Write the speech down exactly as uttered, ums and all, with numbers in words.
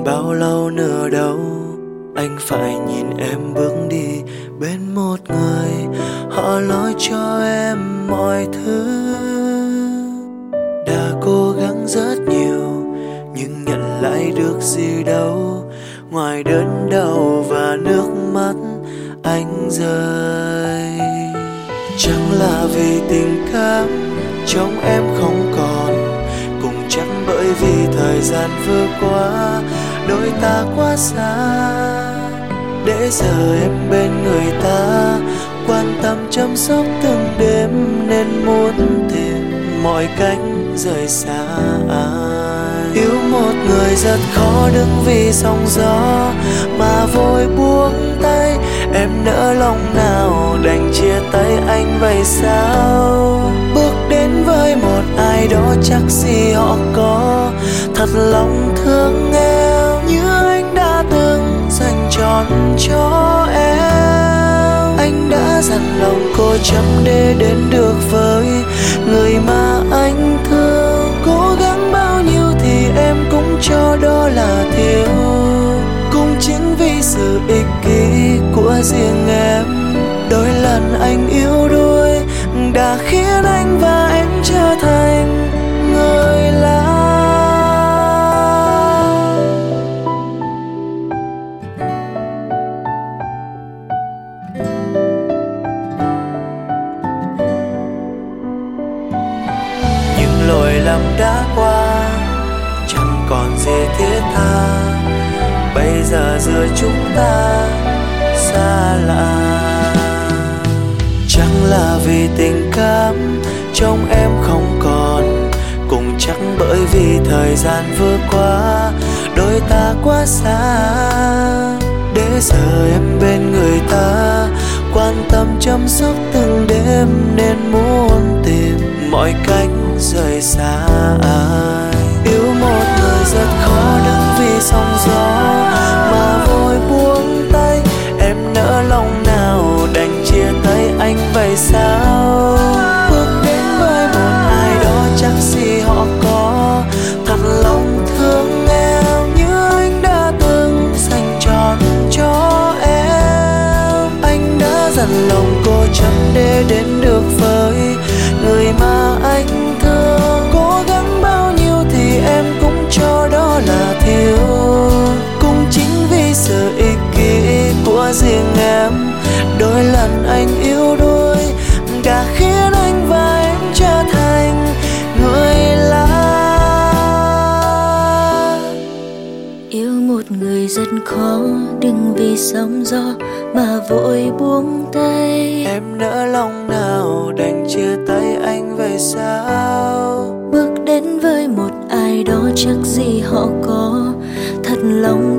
bao lâu nữa đâu, anh phải nhìn em bước đi bên một người. Họ nói cho em mọi thứ, đã cố gắng rất nhiều nhưng nhận lại được gì đâu, ngoài đớn đau và nước mắt anh rơi. Chẳng là vì tình cảm trong em không còn, cũng chẳng bởi vì thời gian vừa qua đôi ta quá xa. Để giờ em bên người ta, quan tâm chăm sóc từng đêm, nên muốn tìm mọi cách rời xa ai. Yêu một người rất khó, đứng vì sóng gió mà vội buông tay. Em nỡ lòng nào đành chia tay anh vậy sao? Bước đến với một ai đó chắc gì họ có thật lòng thương em, như anh đã từng dành trọn cho em. Anh đã dặn lòng cô chăm để đến được với người mà anh thương. Cố gắng bao nhiêu thì em cũng cho đó là thiếu, cũng chính vì sự ích kỷ của riêng em. Đôi lần anh yếu đuối đã khiến anh và em trở thành người lạ. Những lỗi lầm đã qua chẳng còn gì thiết tha, bây giờ giữa chúng ta xa lạ. Chẳng là vì tình cảm trong em không còn, cũng chẳng bởi vì thời gian vừa qua đôi ta quá xa. Để giờ em bên người ta, quan tâm chăm sóc từng đêm, nên muốn tìm mọi cách rời xa ai. Yêu một người rất khó, đứng vì sóng gió mà vội buông tay. Em nỡ lòng nào đành chia tay anh vậy sao? Bước đến với một ai đó chắc gì họ có thật lòng thương em, như anh đã từng dành trọn cho em. Anh đã dặn lòng cô chăm để đến được với người mà anh thương. Cố gắng bao nhiêu thì em cũng cho đó là thiếu, cũng chính vì sự ích kỷ của riêng em. Đôi lần anh yếu đuối đã khiến anh và em trở thành người lạ. Yêu một người rất khó, đừng vì sóng gió mà vội buông tay. Em nỡ lòng nào đành chia tay anh vậy sao? Bước đến với một ai đó chắc gì họ có thật lòng